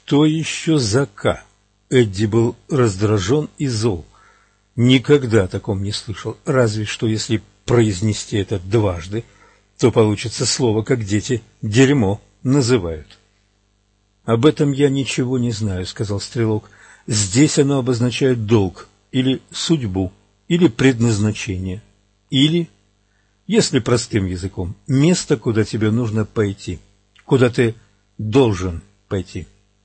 Что еще за К? Эдди был раздражен и зол. Никогда о таком не слышал, разве что если произнести это дважды, то получится слово, как дети «дерьмо» называют. «Об этом я ничего не знаю», — сказал Стрелок. «Здесь оно обозначает долг, или судьбу, или предназначение, или, если простым языком, место, куда тебе нужно пойти, куда ты должен пойти».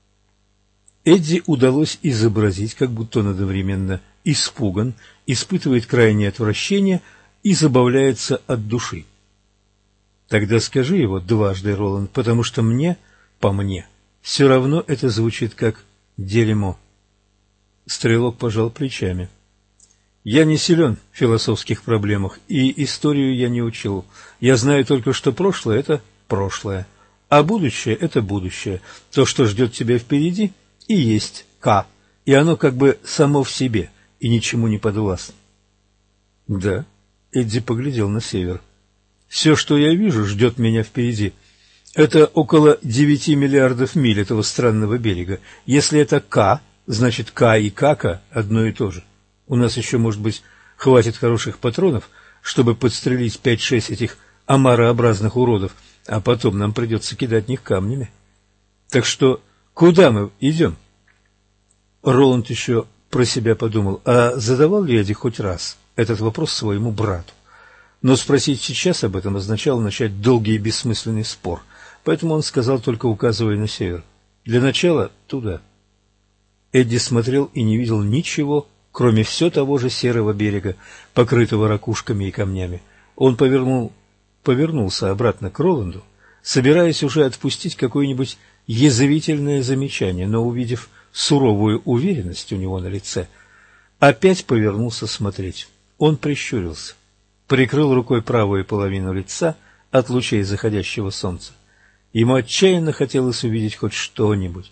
Эдди удалось изобразить, как будто он одновременно испуган, испытывает крайнее отвращение и забавляется от души. «Тогда скажи его дважды, Роланд, потому что мне, по мне, все равно это звучит как дерьмо». Стрелок пожал плечами. «Я не силен в философских проблемах, и историю я не учил. Я знаю только, что прошлое — это прошлое, а будущее — это будущее. То, что ждет тебя впереди, и есть К, и оно как бы само в себе, и ничему не подвластно». «Да», — Эдди поглядел на север. «Все, что я вижу, ждет меня впереди. Это около 9 миллиардов миль этого странного берега. Если это К, значит К и Кака одно и то же. У нас еще, может быть, хватит хороших патронов, чтобы подстрелить 5-6 этих омарообразных уродов, а потом нам придется кидать в них камнями. Так что куда мы идем?» Роланд еще про себя подумал, а задавал ли Эдди хоть раз этот вопрос своему брату? Но спросить сейчас об этом означало начать долгий и бессмысленный спор, поэтому он сказал, только указывая на север: «Для начала туда». Эдди смотрел и не видел ничего, кроме все того же серого берега, покрытого ракушками и камнями. Он повернулся обратно к Роланду, собираясь уже отпустить какое-нибудь язвительное замечание, но, увидев суровую уверенность у него на лице, опять повернулся смотреть. Он прищурился, прикрыл рукой правую половину лица от лучей заходящего солнца. Ему отчаянно хотелось увидеть хоть что-нибудь,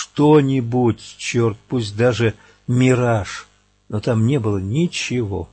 черт, пусть даже мираж, но там не было ничего.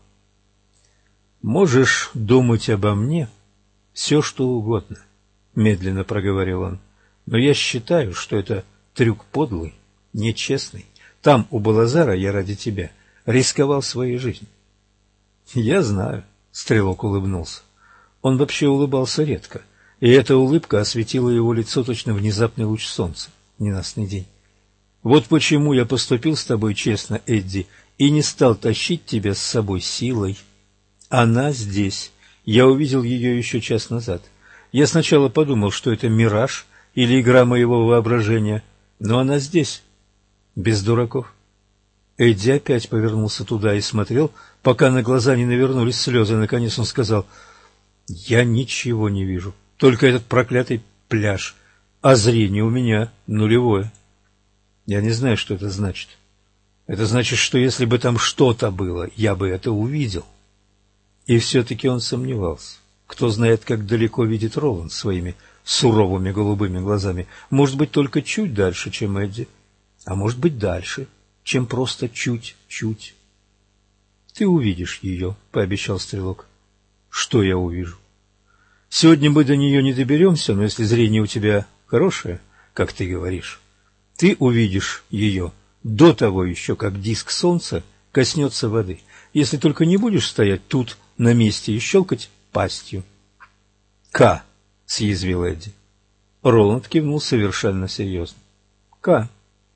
«Можешь думать обо мне все, что угодно», — медленно проговорил он, — «но я считаю, что это трюк подлый, нечестный. Там, у Балазара, я ради тебя рисковал своей жизнью». «Я знаю», — Стрелок улыбнулся. Он вообще улыбался редко, и эта улыбка осветила его лицо точно внезапный луч солнца в ненастный день. «Вот почему я поступил с тобой честно, Эдди, и не стал тащить тебя с собой силой. Она здесь. Я увидел ее еще час назад. Я сначала подумал, что это мираж или игра моего воображения, но она здесь, без дураков». Эдди опять повернулся туда и смотрел, пока на глаза не навернулись слезы. Наконец он сказал: «Я ничего не вижу, только этот проклятый пляж, а зрение у меня нулевое. Я не знаю, что это значит. Это значит, что если бы там что-то было, я бы это увидел». И все-таки он сомневался. Кто знает, как далеко видит Роланд своими суровыми голубыми глазами. Может быть, только чуть дальше, чем Эдди, а может быть, дальше, чем просто чуть-чуть. «Ты увидишь ее», — пообещал Стрелок. «Что я увижу?» «Сегодня мы до нее не доберемся, но если зрение у тебя хорошее, как ты говоришь, ты увидишь ее до того еще, как диск солнца коснется воды, если только не будешь стоять тут на месте и щелкать пастью». «К», — съязвил Эдди. Роланд кивнул совершенно серьезно. «К».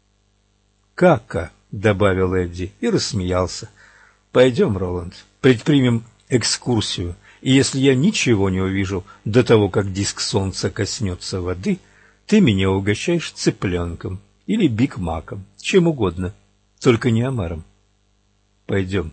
«Кака», — добавил Эдди и рассмеялся. «Пойдем, Роланд, предпримем экскурсию, и если я ничего не увижу до того, как диск солнца коснется воды, ты меня угощаешь цыпленком или бигмаком, чем угодно, только не омаром. Пойдем».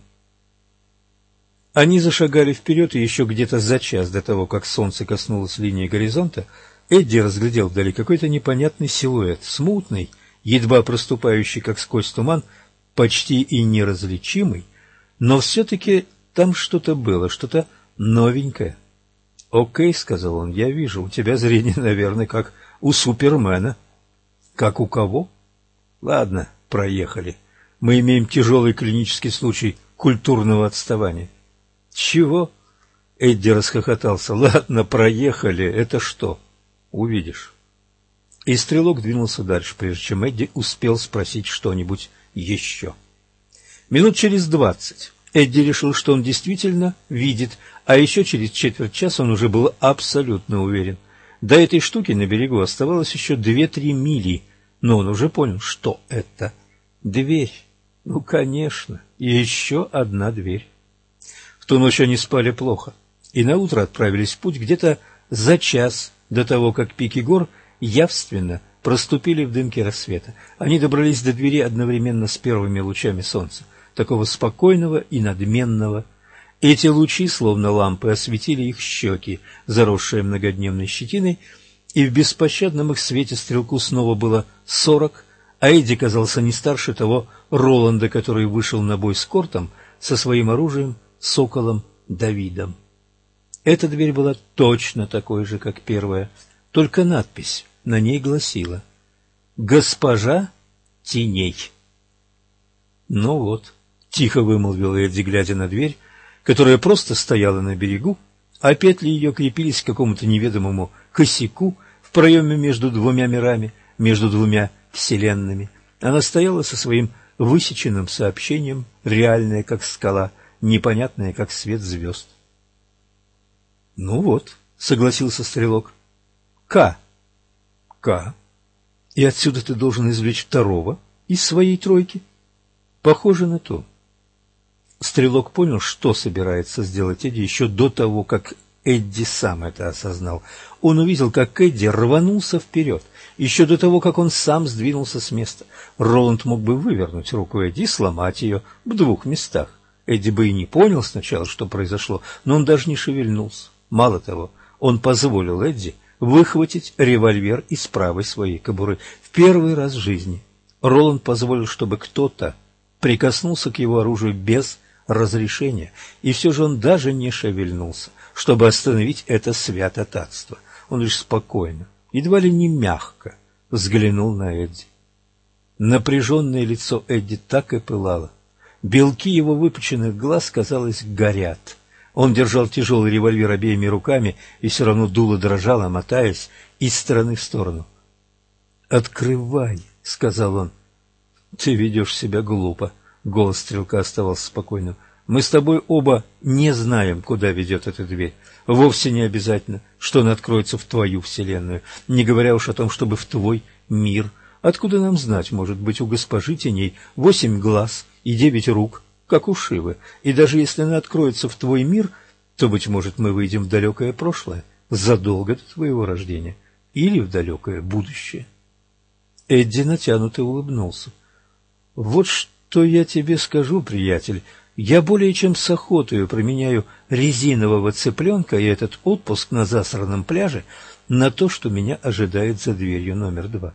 Они зашагали вперед, и еще где-то за час до того, как солнце коснулось линии горизонта, Эдди разглядел вдали какой-то непонятный силуэт, смутный, едва проступающий, как сквозь туман, почти и неразличимый, но все-таки там что-то было, что-то новенькое. «Окей», — сказал он, — «я вижу, у тебя зрение, наверное, как у Супермена». «Как у кого?» «Ладно, проехали. Мы имеем тяжелый клинический случай культурного отставания». «Чего?» — Эдди расхохотался. «Ладно, проехали. Это что?» «Увидишь». И стрелок двинулся дальше, прежде чем Эдди успел спросить что-нибудь еще. Минут через 20 Эдди решил, что он действительно видит, а еще через четверть часа он уже был абсолютно уверен. До этой штуки на берегу оставалось еще 2-3 мили, но он уже понял, что это дверь. Ну, конечно, и еще одна дверь. В ту ночь они спали плохо, и наутро отправились в путь где-то за час до того, как пики гор явственно проступили в дымке рассвета. Они добрались до двери одновременно с первыми лучами солнца, такого спокойного и надменного. Эти лучи, словно лампы, осветили их щеки, заросшие многодневной щетиной, и в беспощадном их свете стрелку снова было 40, а Эдди казался не старше того Роланда, который вышел на бой с Кортом со своим оружием, соколом Давидом. Эта дверь была точно такой же, как первая, только надпись на ней гласила «Госпожа теней». «Ну вот», — тихо вымолвил Эдди, глядя на дверь, которая просто стояла на берегу, а петли ее крепились к какому-то неведомому косяку в проеме между двумя мирами, между двумя вселенными. Она стояла со своим высеченным сообщением, реальная, как скала, непонятная, как свет звезд. «Ну вот», — согласился стрелок, — «К». «К. И отсюда ты должен извлечь второго из своей тройки?» «Похоже на то». Стрелок понял, что собирается сделать Эдди еще до того, как Эдди сам это осознал. Он увидел, как Эдди рванулся вперед, еще до того, как он сам сдвинулся с места. Роланд мог бы вывернуть руку Эдди и сломать ее в 2 местах. Эдди бы и не понял сначала, что произошло, но он даже не шевельнулся. Мало того, он позволил Эдди выхватить револьвер из правой своей кобуры. В первый раз в жизни Роланд позволил, чтобы кто-то прикоснулся к его оружию без разрешения, и все же он даже не шевельнулся, чтобы остановить это святотатство. Он лишь спокойно, едва ли не мягко, взглянул на Эдди. Напряженное лицо Эдди так и пылало. Белки его выпученных глаз, казалось, горят. Он держал тяжелый револьвер обеими руками, и все равно дуло дрожало, мотаясь из стороны в сторону. «Открывай», — сказал он. «Ты ведешь себя глупо», — голос стрелка оставался спокойным. «Мы с тобой оба не знаем, куда ведет эта дверь. Вовсе не обязательно, что она откроется в твою вселенную, не говоря уж о том, чтобы в твой мир. Откуда нам знать, может быть, у госпожи теней 8 глаз и 9 рук, как у Шивы, и даже если она откроется в твой мир, то, быть может, мы выйдем в далекое прошлое, задолго до твоего рождения, или в далекое будущее». Эдди натянуто улыбнулся. «Вот что я тебе скажу, приятель. Я более чем с охотою променяю резинового цыпленка и этот отпуск на засранном пляже на то, что меня ожидает за дверью номер 2.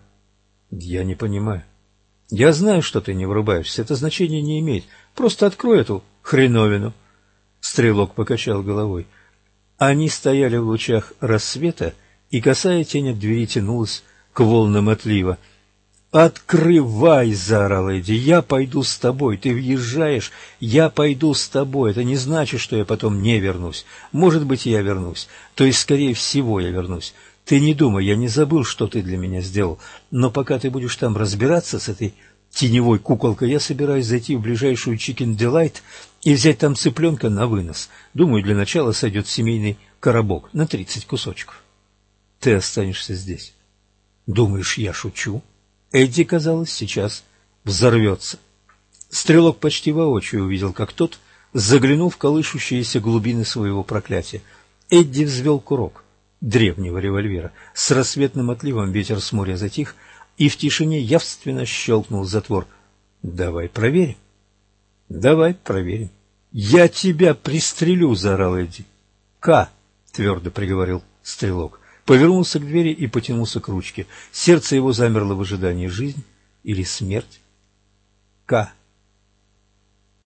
Я не понимаю. Я знаю, что ты не врубаешься, это значения не имеет. Просто открой эту хреновину». Стрелок покачал головой. Они стояли в лучах рассвета, и косая тень от двери тянулась к волнам отлива. «Открывай!» — заорал Эдди. «Я пойду с тобой. Ты въезжаешь, я пойду с тобой. Это не значит, что я потом не вернусь. Может быть, я вернусь. То есть, скорее всего, я вернусь. Ты не думай, я не забыл, что ты для меня сделал. Но пока ты будешь там разбираться с этой теневой куколкой, я собираюсь зайти в ближайшую Chicken Delight и взять там цыпленка на вынос. Думаю, для начала сойдет семейный коробок на 30 кусочков. Ты останешься здесь». «Думаешь, я шучу?» Эдди, казалось, сейчас взорвется. Стрелок почти воочию увидел, как тот заглянул в колышущиеся глубины своего проклятия. Эдди взвел курок древнего револьвера. С рассветным отливом ветер с моря затих, и в тишине явственно щелкнул затвор. «Давай проверим». «Давай проверим». «Я тебя пристрелю!» — заорал Эдди. «К!» — твердо приговорил стрелок. Повернулся к двери и потянулся к ручке. Сердце его замерло в ожидании: жизнь или смерть. «К!»